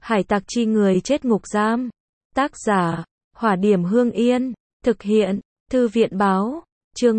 Hải tặc chi người chết ngục giam. Tác giả, Hỏa Điểm Hương Yên. Thực hiện, Thư viện báo. Chương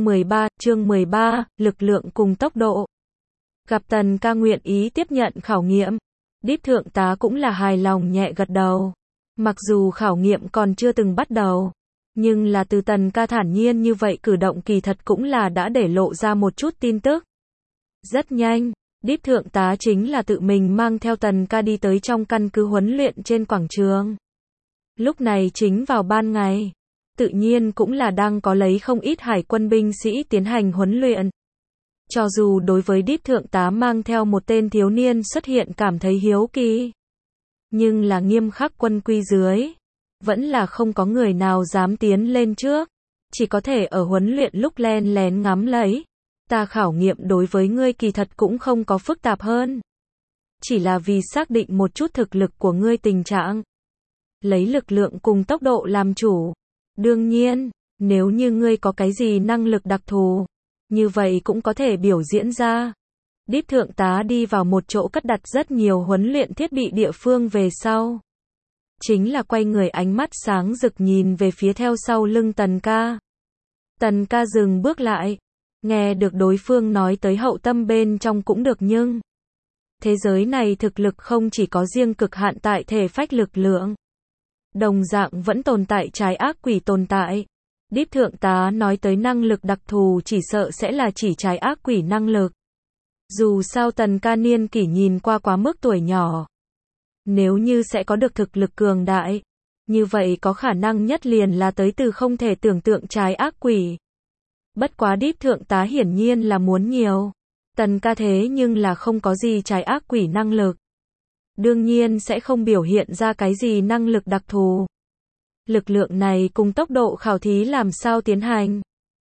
13, lực lượng cùng tốc độ. Gặp Tần Ca nguyện ý tiếp nhận khảo nghiệm. Đíp thượng tá cũng là hài lòng nhẹ gật đầu. Mặc dù khảo nghiệm còn chưa từng bắt đầu, nhưng là từ Tần Ca thản nhiên như vậy cử động kỳ thật cũng là đã để lộ ra một chút tin tức. Rất nhanh, đíp thượng tá chính là tự mình mang theo Tần Ca đi tới trong căn cứ huấn luyện trên quảng trường. Lúc này chính vào ban ngày, tự nhiên cũng là đang có lấy không ít hải quân binh sĩ tiến hành huấn luyện. Cho dù đối với đíp thượng tá mang theo một tên thiếu niên xuất hiện cảm thấy hiếu kỳ, nhưng là nghiêm khắc quân quy dưới, vẫn là không có người nào dám tiến lên trước, chỉ có thể ở huấn luyện lúc len lén ngắm lấy. Ta khảo nghiệm đối với ngươi kỳ thật cũng không có phức tạp hơn, chỉ là vì xác định một chút thực lực của ngươi tình trạng, lấy lực lượng cùng tốc độ làm chủ. Đương nhiên, nếu như ngươi có cái gì năng lực đặc thù, như vậy cũng có thể biểu diễn ra. Đíp thượng tá đi vào một chỗ cất đặt rất nhiều huấn luyện thiết bị địa phương về sau. Chính là quay người ánh mắt sáng rực nhìn về phía theo sau lưng Tần Ca. Tần Ca dừng bước lại, nghe được đối phương nói tới hậu tâm bên trong cũng được nhưng thế giới này thực lực không chỉ có riêng cực hạn tại thể phách lực lượng, đồng dạng vẫn tồn tại trái ác quỷ tồn tại. Đíp thượng tá nói tới năng lực đặc thù chỉ sợ sẽ là chỉ trái ác quỷ năng lực. Dù sao Tần Ca niên kỷ nhìn qua quá mức tuổi nhỏ. Nếu như sẽ có được thực lực cường đại, như vậy có khả năng nhất liền là tới từ không thể tưởng tượng trái ác quỷ. Bất quá đíp thượng tá hiển nhiên là muốn nhiều. Tần Ca thế nhưng là không có gì trái ác quỷ năng lực. Đương nhiên sẽ không biểu hiện ra cái gì năng lực đặc thù. Lực lượng này cùng tốc độ khảo thí làm sao tiến hành?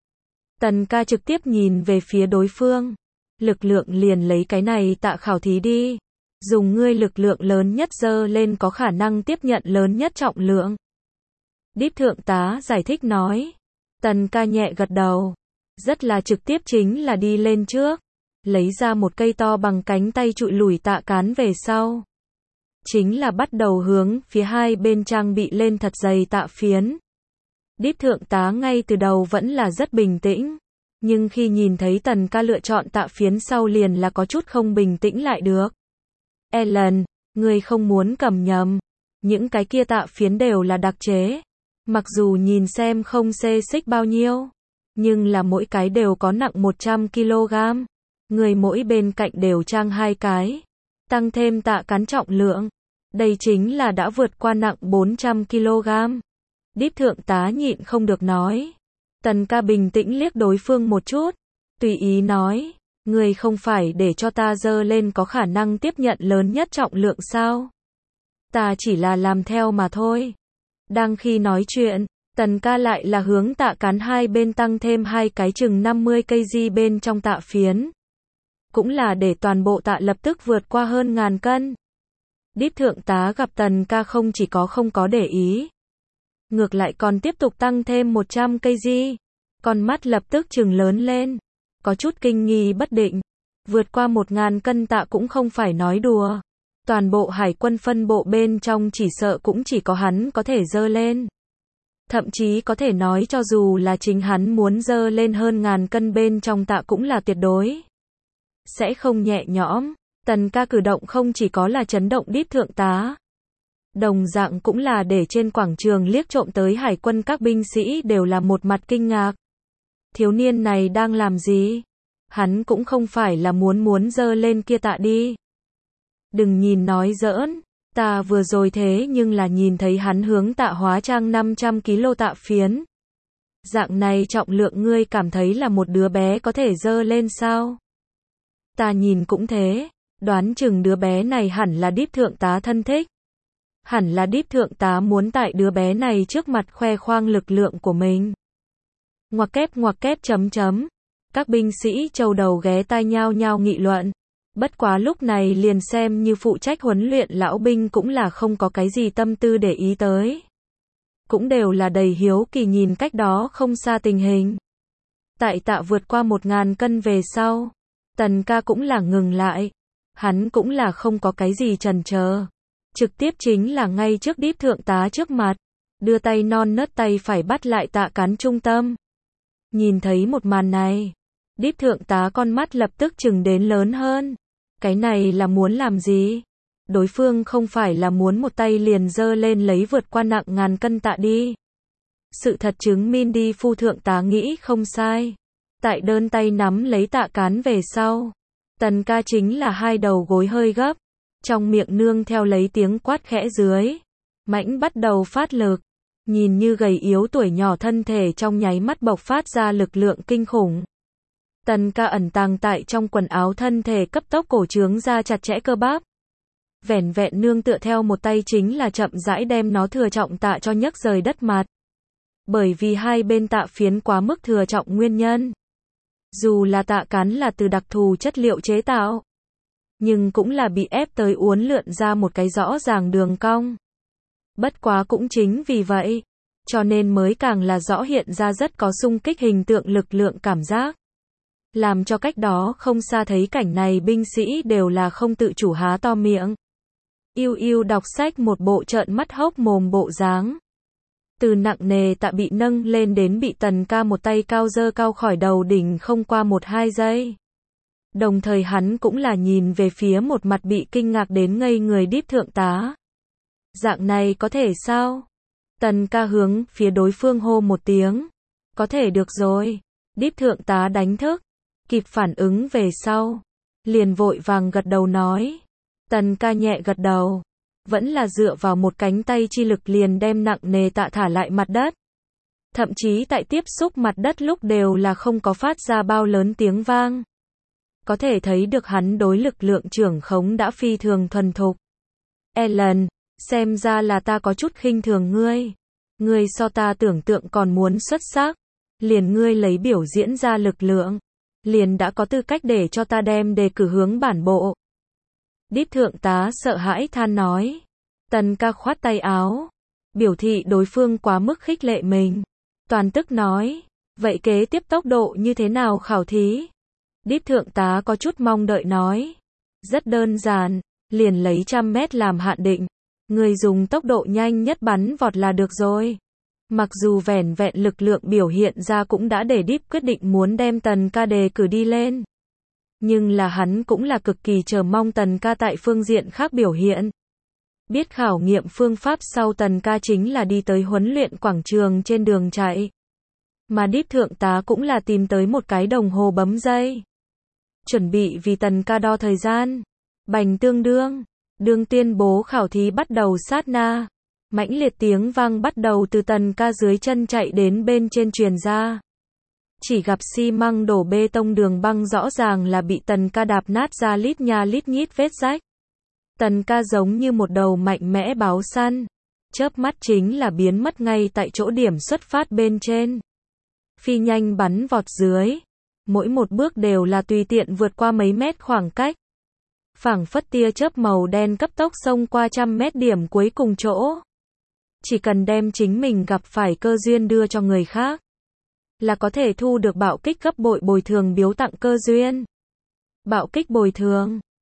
Tần Ca trực tiếp nhìn về phía đối phương. Lực lượng liền lấy cái này tạ khảo thí đi. Dùng ngươi lực lượng lớn nhất dơ lên có khả năng tiếp nhận lớn nhất trọng lượng. Đíp thượng tá giải thích nói. Tần Ca nhẹ gật đầu. Rất là trực tiếp chính là đi lên trước. Lấy ra một cây to bằng cánh tay trụi lủi tạ cán về sau. Chính là bắt đầu hướng phía hai bên trang bị lên thật dày tạ phiến. Đíp thượng tá ngay từ đầu vẫn là rất bình tĩnh. Nhưng khi nhìn thấy Tần Ca lựa chọn tạ phiến sau liền là có chút không bình tĩnh lại được. Ellen, ngươi không muốn cầm nhầm. Những cái kia tạ phiến đều là đặc chế. Mặc dù nhìn xem không xê xích bao nhiêu, nhưng là mỗi cái đều có nặng 100 kg. Người mỗi bên cạnh đều trang 2 cái. Tăng thêm tạ cán trọng lượng. Đây chính là đã vượt qua nặng 400 kg. Đíp thượng tá nhịn không được nói. Tần Ca bình tĩnh liếc đối phương một chút. Tùy ý nói. Người không phải để cho ta dơ lên có khả năng tiếp nhận lớn nhất trọng lượng sao? Ta chỉ là làm theo mà thôi. Đang khi nói chuyện, Tần Ca lại là hướng tạ cán hai bên tăng thêm 2 cái chừng 50 kg bên trong tạ phiến. Cũng là để toàn bộ tạ lập tức vượt qua hơn 1000 cân. Đíp thượng tá gặp Tần Ca không chỉ có không có để ý, ngược lại còn tiếp tục tăng thêm 100 kg. Con mắt lập tức trừng lớn lên, có chút kinh nghi bất định. Vượt qua 1000 cân tạ cũng không phải nói đùa. Toàn bộ hải quân phân bộ bên trong chỉ sợ cũng chỉ có hắn có thể dơ lên. Thậm chí có thể nói cho dù là chính hắn muốn dơ lên hơn 1000 cân bên trong tạ cũng là tuyệt đối sẽ không nhẹ nhõm. Tần Ca cử động không chỉ có là chấn động đíp thượng tá, đồng dạng cũng là để trên quảng trường liếc trộm tới hải quân các binh sĩ đều là một mặt kinh ngạc. Thiếu niên này đang làm gì? Hắn cũng không phải là muốn dơ lên kia tạ đi. Đừng nhìn nói giỡn, ta vừa rồi thế nhưng là nhìn thấy hắn hướng tạ hóa trang 500 kg tạ phiến. Dạng này trọng lượng ngươi cảm thấy là một đứa bé có thể dơ lên sao? Ta nhìn cũng thế, đoán chừng đứa bé này hẳn là đíp thượng tá thân thích. Hẳn là đíp thượng tá muốn tại đứa bé này trước mặt khoe khoang lực lượng của mình. Ngoặc kép chấm. Các binh sĩ châu đầu ghé tai nhao nhao nghị luận. Bất quá lúc này liền xem như phụ trách huấn luyện lão binh cũng là không có cái gì tâm tư để ý tới. Cũng đều là đầy hiếu kỳ nhìn cách đó không xa tình hình. Tại tạ vượt qua 1000 cân về sau, Tần Ca cũng là ngừng lại. Hắn cũng là không có cái gì chần chờ. trực tiếp chính là ngay trước Đíp thượng tá trước mặt, đưa tay non nớt tay phải bắt lại Tạ Cán trung tâm. Nhìn thấy một màn này, Đíp thượng tá con mắt lập tức chừng đến lớn hơn. Cái này là muốn làm gì? Đối phương không phải là muốn một tay liền giơ lên lấy vượt qua nặng ngàn cân Tạ đi. Sự thật chứng minh đi phu thượng tá nghĩ không sai. Tại đơn tay nắm lấy Tạ Cán về sau, Tần ca chính là hai đầu gối hơi gấp, trong miệng nương theo lấy tiếng quát khẽ dưới. Mãnh bắt đầu phát lực, nhìn như gầy yếu tuổi nhỏ thân thể trong nháy mắt bộc phát ra lực lượng kinh khủng. Tần ca ẩn tàng tại trong quần áo thân thể cấp tốc cổ trướng ra chặt chẽ cơ bắp. Vẻn vẹn nương tựa theo một tay chính là chậm rãi đem nó thừa trọng Tạ cho nhấc rời đất mặt. Bởi vì hai bên tạ phiến quá mức thừa trọng nguyên nhân. Dù là Tạ Cán là từ đặc thù chất liệu chế tạo, nhưng cũng là bị ép tới uốn lượn ra một cái rõ ràng đường cong. Bất quá cũng chính vì vậy, cho nên mới càng là rõ hiện ra rất có xung kích hình tượng lực lượng cảm giác. Làm cho cách đó không xa thấy cảnh này binh sĩ đều là không tự chủ há to miệng. Yêu yêu đọc sách một bộ trợn mắt hốc mồm bộ dáng. Từ nặng nề Tạ bị nâng lên đến bị Tần ca một tay cao dơ cao khỏi đầu đỉnh không qua 1-2 giây. Đồng thời hắn cũng là nhìn về phía một mặt bị kinh ngạc đến ngây người Đíp thượng tá. Dạng này có thể sao? Tần ca hướng phía đối phương hô một tiếng. Có thể được rồi. Đíp thượng tá đánh thức, kịp phản ứng về sau, liền vội vàng gật đầu nói. Tần ca nhẹ gật đầu, vẫn là dựa vào một cánh tay chi lực liền đem nặng nề Tạ thả lại mặt đất. Thậm chí tại tiếp xúc mặt đất lúc đều là không có phát ra bao lớn tiếng vang. Có thể thấy được hắn đối lực lượng trưởng khống đã phi thường thuần thục. Ellen, xem ra là ta có chút khinh thường ngươi. Ngươi so ta tưởng tượng còn muốn xuất sắc. Liền ngươi lấy biểu diễn ra lực lượng, liền đã có tư cách để cho ta đem đề cử hướng bản bộ. Đíp thượng tá sợ hãi than nói. Tần ca khoát tay áo, biểu thị đối phương quá mức khích lệ mình. Toàn tức nói, vậy kế tiếp tốc độ như thế nào khảo thí? Đíp thượng tá có chút mong đợi nói. Rất đơn giản, liền lấy 100 mét làm hạn định. Người dùng tốc độ nhanh nhất bắn vọt là được rồi. Mặc dù vẻn vẹn lực lượng biểu hiện ra cũng đã để Đíp quyết định muốn đem Tần ca đề cử đi lên. Nhưng là hắn cũng là cực kỳ chờ mong Tần ca tại phương diện khác biểu hiện. Biết khảo nghiệm phương pháp sau Tần ca chính là đi tới huấn luyện quảng trường trên đường chạy. Mà Đíp thượng tá cũng là tìm tới một cái đồng hồ bấm giây. Chuẩn bị vì Tần ca đo thời gian. Bành tương đương. Đương tuyên bố khảo thí bắt đầu sát na. Mãnh liệt tiếng vang bắt đầu từ Tần ca dưới chân chạy đến bên trên truyền ra. Chỉ gặp xi măng đổ bê tông đường băng rõ ràng là bị Tần ca đạp nát ra lít nha lít nhít vết rách. Tần ca giống như một đầu mạnh mẽ báo săn. Chớp mắt chính là biến mất ngay tại chỗ điểm xuất phát bên trên. Phi nhanh bắn vọt dưới. Mỗi một bước đều là tùy tiện vượt qua mấy mét khoảng cách. Phảng phất tia chớp màu đen cấp tốc xông qua 100 mét điểm cuối cùng chỗ. Chỉ cần đem chính mình gặp phải cơ duyên đưa cho người khác, là có thể thu được bạo kích gấp bội bồi thường biếu tặng cơ duyên. Bạo kích bồi thường,